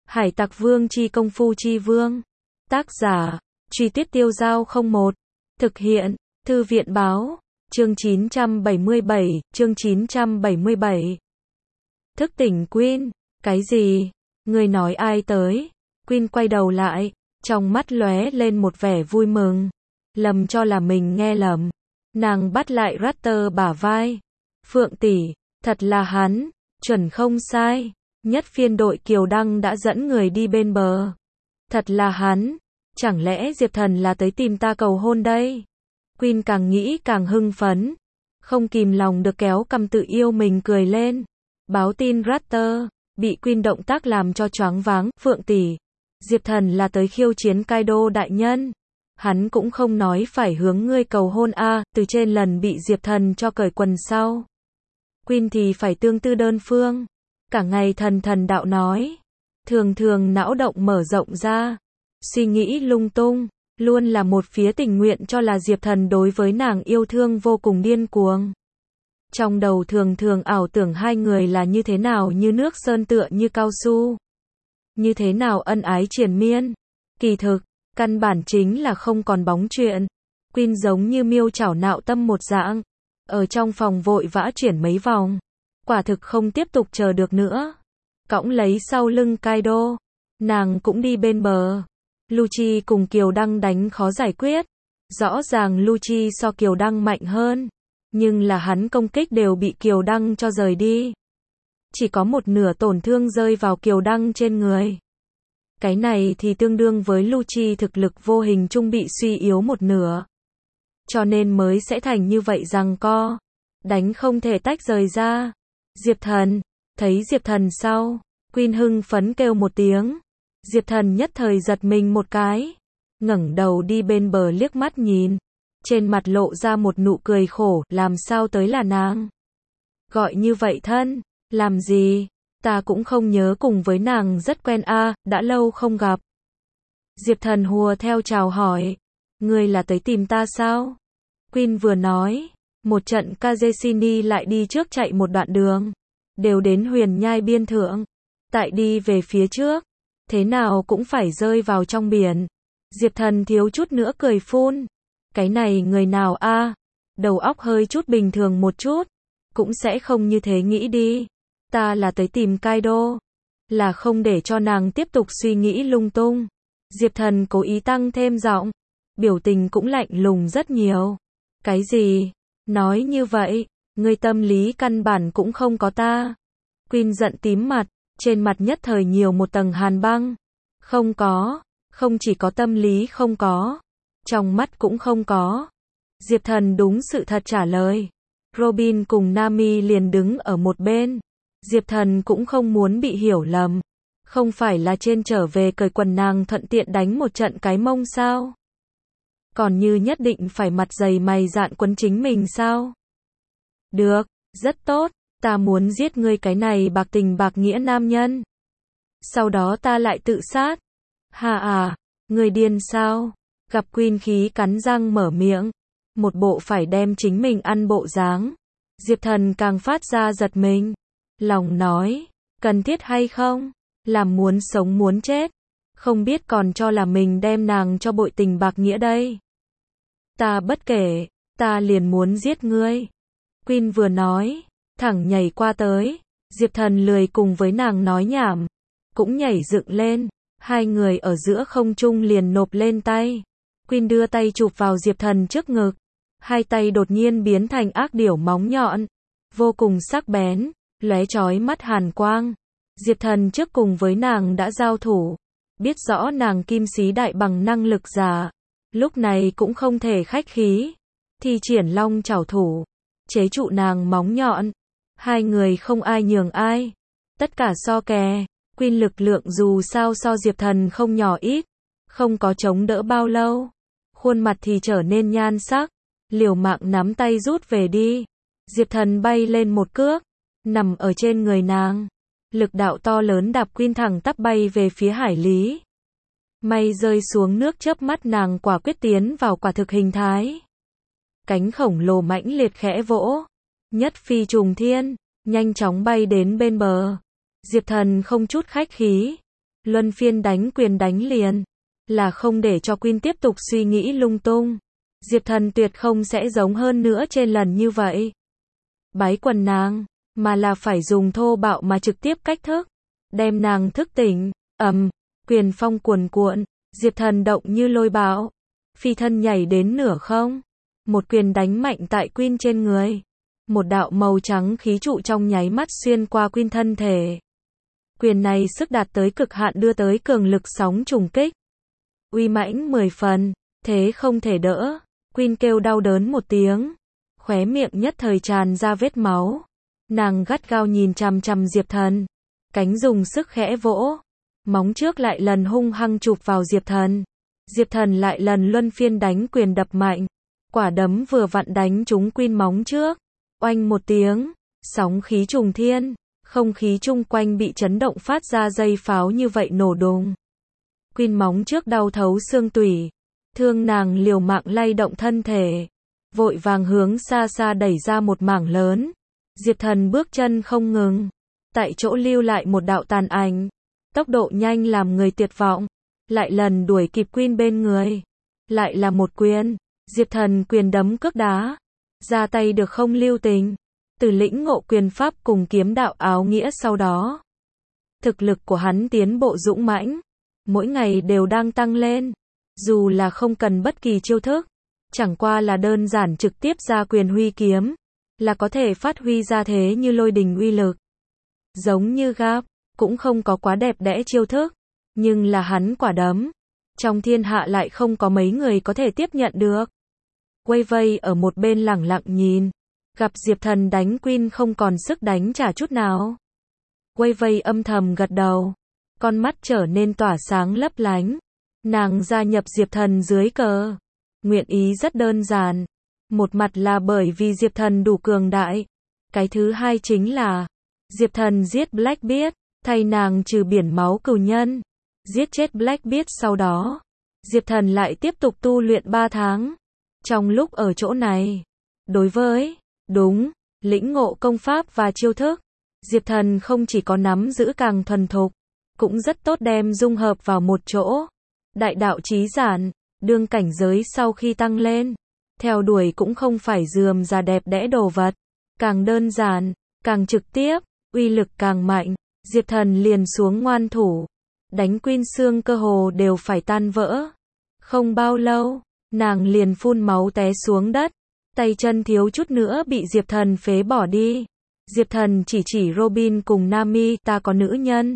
Hải Tặc Vương chi công phu chi vương. Tác giả, Truy Tuyết Tiêu Dao 01. Thực hiện, Thư viện báo, chương 977. Thức tỉnh Queen, cái gì? Người nói ai tới? Queen quay đầu lại, trong mắt lóe lên một vẻ vui mừng. Lầm cho là mình nghe lầm. Nàng bắt lại Rutter bả vai. Phượng tỷ, thật là hắn, chuẩn không sai. Nhất phiên đội Kiều Đăng đã dẫn người đi bên bờ. Thật là hắn, chẳng lẽ Diệp Thần là tới tìm ta cầu hôn đây? Queen càng nghĩ càng hưng phấn, không kìm lòng được kéo cằm tự yêu mình cười lên. Báo tin Rutter, bị Queen động tác làm cho choáng váng. Phượng tỷ, Diệp Thần là tới khiêu chiến Kaido đại nhân. Hắn cũng không nói phải hướng ngươi cầu hôn từ trên lần bị Diệp Thần cho cởi quần sau. Queen thì phải tương tư đơn phương. Cả ngày thần đạo nói. Thường não động mở rộng ra. Suy nghĩ lung tung. Luôn là một phía tình nguyện cho là Diệp Thần đối với nàng yêu thương vô cùng điên cuồng. Trong đầu thường ảo tưởng hai người là như thế nào, như nước sơn tựa như cao su. Như thế nào ân ái triền miên. Kỳ thực, căn bản chính là không còn bóng chuyện. Queen giống như miêu chảo nạo tâm một dạng. Ở trong phòng vội vã chuyển mấy vòng. Quả thực không tiếp tục chờ được nữa. Cõng lấy sau lưng Kaido. Nàng cũng đi bên bờ. Lucci cùng Kiều Đăng đánh khó giải quyết. Rõ ràng Lucci so Kiều Đăng mạnh hơn. Nhưng là hắn công kích đều bị Kiều Đăng cho rời đi. Chỉ có một nửa tổn thương rơi vào Kiều Đăng trên người. Cái này thì tương đương với Lucci thực lực vô hình chung bị suy yếu một nửa. Cho nên mới sẽ thành như vậy giằng co. Đánh không thể tách rời ra. Diệp Thần, thấy Diệp Thần sau, Queen hưng phấn kêu một tiếng. Diệp Thần nhất thời giật mình một cái, ngẩng đầu đi bên bờ liếc mắt nhìn, trên mặt lộ ra một nụ cười khổ, làm sao tới là nàng? Gọi như vậy thân, làm gì? Ta cũng không nhớ, cùng với nàng rất quen đã lâu không gặp. Diệp Thần hùa theo chào hỏi, ngươi là tới tìm ta sao? Queen vừa nói, một trận Kazeshini lại đi trước chạy một đoạn đường, đều đến huyền nhai biên thượng, tại đi về phía trước, thế nào cũng phải rơi vào trong biển. Diệp Thần thiếu chút nữa cười phun, cái này người nào đầu óc hơi chút bình thường một chút, cũng sẽ không như thế nghĩ đi. Ta là tới tìm Kaido, là không để cho nàng tiếp tục suy nghĩ lung tung. Diệp Thần cố ý tăng thêm giọng, biểu tình cũng lạnh lùng rất nhiều. Cái gì? Nói như vậy, ngươi tâm lý căn bản cũng không có ta. Queen giận tím mặt, trên mặt nhất thời nhiều một tầng hàn băng. Không có, không chỉ có tâm lý không có, trong mắt cũng không có. Diệp Thần đúng sự thật trả lời. Robin cùng Nami liền đứng ở một bên. Diệp Thần cũng không muốn bị hiểu lầm. Không phải là trên trở về cởi quần nàng thuận tiện đánh một trận cái mông sao? Còn như nhất định phải mặt dày mày dạn quấn chính mình sao? Được, rất tốt, ta muốn giết ngươi cái này bạc tình bạc nghĩa nam nhân. Sau đó ta lại tự sát. Ngươi điên sao? Gặp Queen khí cắn răng mở miệng. Một bộ phải đem chính mình ăn bộ dáng. Diệp Thần càng phát ra giật mình. Lòng nói, cần thiết hay không? Làm muốn sống muốn chết. Không biết còn cho là mình đem nàng cho bội tình bạc nghĩa đây. Ta bất kể, ta liền muốn giết ngươi. Queen vừa nói, thẳng nhảy qua tới. Diệp Thần lười cùng với nàng nói nhảm, cũng nhảy dựng lên. Hai người ở giữa không trung liền nộp lên tay. Queen đưa tay chụp vào Diệp Thần trước ngực. Hai tay đột nhiên biến thành ác điểu móng nhọn, vô cùng sắc bén, lóe chói mắt hàn quang. Diệp Thần trước cùng với nàng đã giao thủ, biết rõ nàng kim sĩ đại bằng năng lực giả, lúc này cũng không thể khách khí, thi triển long chảo thủ, chế trụ nàng móng nhọn. Hai người không ai nhường ai, tất cả so kè. Queen lực lượng dù sao so Diệp Thần không nhỏ ít, không có chống đỡ bao lâu, khuôn mặt thì trở nên nhan sắc, liều mạng nắm tay rút về đi. Diệp Thần bay lên một cước, nằm ở trên người nàng, lực đạo to lớn đạp Queen thẳng tắp bay về phía hải lý. May rơi xuống nước, chớp mắt nàng quả quyết tiến vào quả thực hình thái. Cánh khổng lồ mãnh liệt khẽ vỗ, nhất phi trùng thiên, nhanh chóng bay đến bên bờ. Diệp Thần không chút khách khí, luân phiên đánh quyền đánh liền, là không để cho Quyên tiếp tục suy nghĩ lung tung. Diệp Thần tuyệt không sẽ giống hơn nữa trên lần như vậy. Bái quần nàng, mà là phải dùng thô bạo mà trực tiếp cách thức, đem nàng thức tỉnh. Quyền phong cuồn cuộn, Diệp Thần động như lôi bão, phi thân nhảy đến nửa không, một quyền đánh mạnh tại Quyên trên người. Một đạo màu trắng khí trụ trong nháy mắt xuyên qua Quyên thân thể. Quyền này sức đạt tới cực hạn đưa tới cường lực sóng trùng kích. Uy mãnh 10 phần, thế không thể đỡ. Quyên kêu đau đớn một tiếng, khóe miệng nhất thời tràn ra vết máu. Nàng gắt gao nhìn chằm chằm Diệp Thần, cánh dùng sức khẽ vỗ, móng trước lại lần hung hăng chụp vào Diệp Thần. Diệp Thần lại lần luân phiên đánh quyền đập mạnh, quả đấm vừa vặn đánh trúng Quyên móng trước. Oanh một tiếng, sóng khí trùng thiên, không khí chung quanh bị chấn động phát ra dây pháo như vậy nổ đùng. Quyên móng trước đau thấu xương tủy, thương nàng liều mạng lay động thân thể, vội vàng hướng xa xa đẩy ra một mảng lớn. Diệp Thần bước chân không ngừng, tại chỗ lưu lại một đạo tàn ảnh, tốc độ nhanh làm người tuyệt vọng, lại lần đuổi kịp Quyên bên người. Lại là một quyền, Diệp Thần quyền đấm cước đá, ra tay được không lưu tình, từ lĩnh ngộ quyền pháp cùng kiếm đạo áo nghĩa sau đó. Thực lực của hắn tiến bộ dũng mãnh, mỗi ngày đều đang tăng lên, dù là không cần bất kỳ chiêu thức, chẳng qua là đơn giản trực tiếp ra quyền huy kiếm, là có thể phát huy ra thế như lôi đình uy lực. Giống như Gap, cũng không có quá đẹp đẽ chiêu thức, nhưng là hắn quả đấm, trong thiên hạ lại không có mấy người có thể tiếp nhận được. Quay vây ở một bên lẳng lặng nhìn, gặp Diệp Thần đánh Quyên không còn sức đánh trả chút nào. Quay vây âm thầm gật đầu, con mắt trở nên tỏa sáng lấp lánh. Nàng gia nhập Diệp Thần dưới cờ, nguyện ý rất đơn giản. Một mặt là bởi vì Diệp Thần đủ cường đại, cái thứ hai chính là Diệp Thần giết Blackbeard, thay nàng trừ biển máu cừu nhân, giết chết Blackbeard sau đó, Diệp Thần lại tiếp tục tu luyện 3 tháng. Trong lúc ở chỗ này, đối với lĩnh ngộ công pháp và chiêu thức, Diệp Thần không chỉ có nắm giữ càng thuần thục, cũng rất tốt đem dung hợp vào một chỗ. Đại đạo chí giản, đương cảnh giới sau khi tăng lên, theo đuổi cũng không phải rườm rà đẹp đẽ đồ vật, càng đơn giản, càng trực tiếp, uy lực càng mạnh. Diệp Thần liền xuống ngoan thủ, đánh Quyên xương cơ hồ đều phải tan vỡ. Không bao lâu, nàng liền phun máu té xuống đất, tay chân thiếu chút nữa bị Diệp Thần phế bỏ đi. Diệp Thần chỉ Robin cùng Nami, ta có nữ nhân.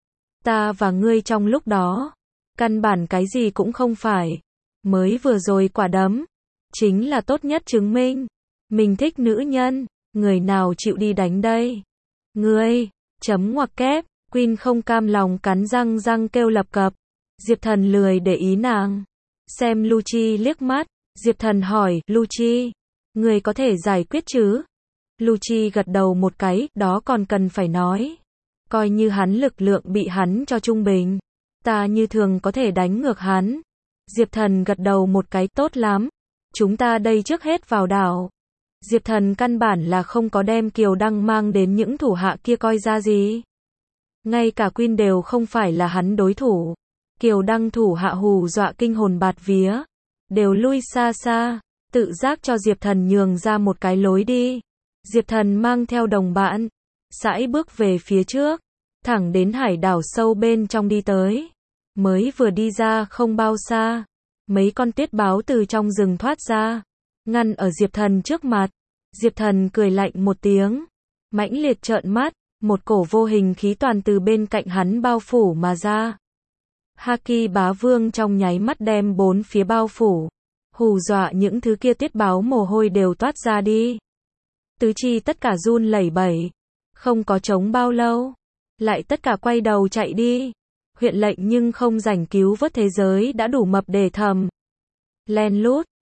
Ta và ngươi trong lúc đó, căn bản cái gì cũng không phải. Mới vừa rồi quả đấm, chính là tốt nhất chứng minh. Mình thích nữ nhân, người nào chịu đi đánh đây? Ngươi, chấm ngoặc kép, Quyên không cam lòng cắn răng kêu lập cập. Diệp Thần lười để ý nàng. Xem Lucci liếc mắt, Diệp Thần hỏi, Lucci, người có thể giải quyết chứ? Lucci gật đầu một cái, đó còn cần phải nói. Coi như hắn lực lượng bị hắn cho trung bình, ta như thường có thể đánh ngược hắn. Diệp Thần gật đầu một cái, tốt lắm. Chúng ta đây trước hết vào đảo. Diệp Thần căn bản là không có đem Kiều Đăng mang đến những thủ hạ kia coi ra gì. Ngay cả Quyên đều không phải là hắn đối thủ. Kiều Đăng thủ hạ hù dọa kinh hồn bạt vía, đều lui xa xa, tự giác cho Diệp Thần nhường ra một cái lối đi. Diệp Thần mang theo đồng bạn, sải bước về phía trước, thẳng đến hải đảo sâu bên trong đi tới. Mới vừa đi ra không bao xa, mấy con tuyết báo từ trong rừng thoát ra, ngăn ở Diệp Thần trước mặt. Diệp Thần cười lạnh một tiếng, mãnh liệt trợn mắt, một cổ vô hình khí toàn từ bên cạnh hắn bao phủ mà ra. Haki bá vương trong nháy mắt đem bốn phía bao phủ, hù dọa những thứ kia tuyết báo mồ hôi đều toát ra đi. Tứ chi tất cả run lẩy bẩy, không có chống bao lâu, lại tất cả quay đầu chạy đi. Huyện lệnh nhưng không rảnh cứu vớt thế giới đã đủ mập để thầm. Len lút,